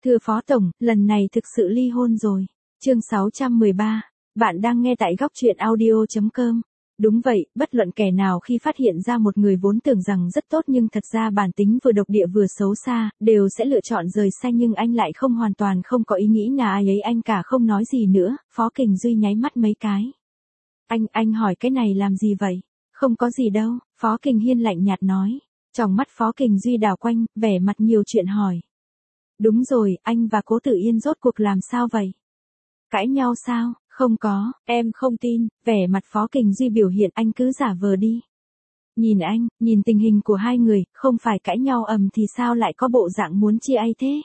Thưa Phó Tổng, lần này thực sự ly hôn rồi. Chương 613. Bạn đang nghe tại góc truyện audio.com. Đúng vậy, bất luận kẻ nào khi phát hiện ra một người vốn tưởng rằng rất tốt nhưng thật ra bản tính vừa độc địa vừa xấu xa, đều sẽ lựa chọn rời xa, nhưng anh lại không, hoàn toàn không có ý nghĩ nào ấy, anh cả không nói gì nữa. Phó Kình Duy nháy mắt mấy cái. Anh hỏi cái này làm gì vậy? Không có gì đâu, Phó Kình Hiên lạnh nhạt nói. Trong mắt Phó Kình Duy đảo quanh, vẻ mặt nhiều chuyện hỏi. Đúng rồi, anh và Cố Tử Yên rốt cuộc làm sao vậy? Cãi nhau sao? Không có, em không tin. Vẻ mặt Phó Kình Duy biểu hiện, anh cứ giả vờ đi. Nhìn anh, nhìn tình hình của hai người, không phải cãi nhau ầm thì sao lại có bộ dạng muốn chia tay thế?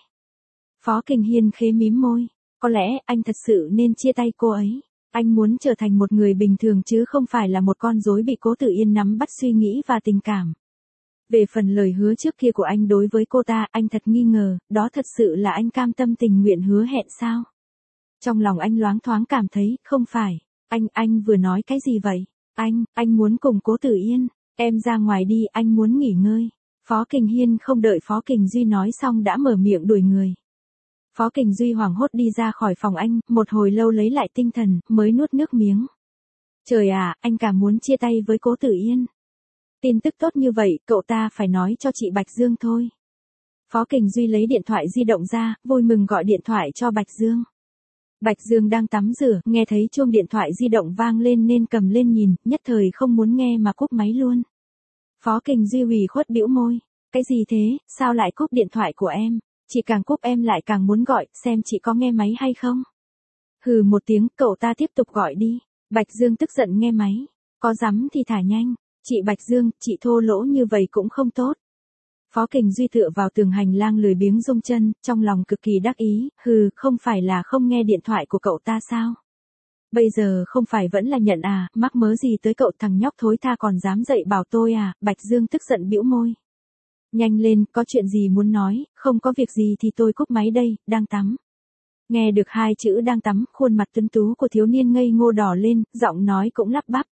Phó Kình Hiên khẽ mím môi. Có lẽ anh thật sự nên chia tay cô ấy. Anh muốn trở thành một người bình thường chứ không phải là một con rối bị Cố Tử Yên nắm bắt suy nghĩ và tình cảm. Về phần lời hứa trước kia của anh đối với cô ta, anh thật nghi ngờ, đó thật sự là anh cam tâm tình nguyện hứa hẹn sao? Trong lòng anh loáng thoáng cảm thấy, không phải. Anh vừa nói cái gì vậy? Anh muốn cùng Cố Tử Yên. Em ra ngoài đi, anh muốn nghỉ ngơi. Phó Kình Hiên không đợi Phó Kình Duy nói xong đã mở miệng đuổi người. Phó Kình Duy hoảng hốt đi ra khỏi phòng anh, một hồi lâu lấy lại tinh thần, mới nuốt nước miếng. Trời à, anh cả muốn chia tay với Cố Tử Yên. Tin tức tốt như vậy, cậu ta phải nói cho chị Bạch Dương thôi. Phó Kình Duy lấy điện thoại di động ra, vui mừng gọi điện thoại cho Bạch Dương. Bạch Dương đang tắm rửa, nghe thấy chuông điện thoại di động vang lên nên cầm lên nhìn, nhất thời không muốn nghe mà cúp máy luôn. Phó Kình Duy ủy khuất bĩu môi. Cái gì thế, sao lại cúp điện thoại của em? Chị càng cúp em lại càng muốn gọi, xem chị có nghe máy hay không? Hừ một tiếng, cậu ta tiếp tục gọi đi. Bạch Dương tức giận nghe máy. Có dám thì thả nhanh. Chị Bạch Dương, chị thô lỗ như vậy cũng không tốt. Phó Kình Duy tựa vào tường hành lang lười biếng rung chân, trong lòng cực kỳ đắc ý, không phải là không nghe điện thoại của cậu ta sao? Bây giờ không phải vẫn là nhận à, mắc mớ gì tới cậu thằng nhóc thối tha còn dám dậy bảo tôi à? Bạch Dương tức giận bĩu môi. Nhanh lên, có chuyện gì muốn nói, không có việc gì thì tôi cúp máy đây, đang tắm. Nghe được hai chữ đang tắm, khuôn mặt tuấn tú của thiếu niên ngây ngô đỏ lên, giọng nói cũng lắp bắp.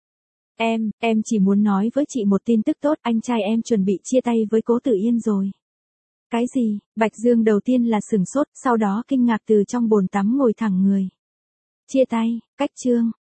Em chỉ muốn nói với chị một tin tức tốt, anh trai em chuẩn bị chia tay với Cố Tử Yên rồi. Cái gì? Bạch Dương đầu tiên là sửng sốt, sau đó kinh ngạc từ trong bồn tắm ngồi thẳng người. Chia tay, cách chương,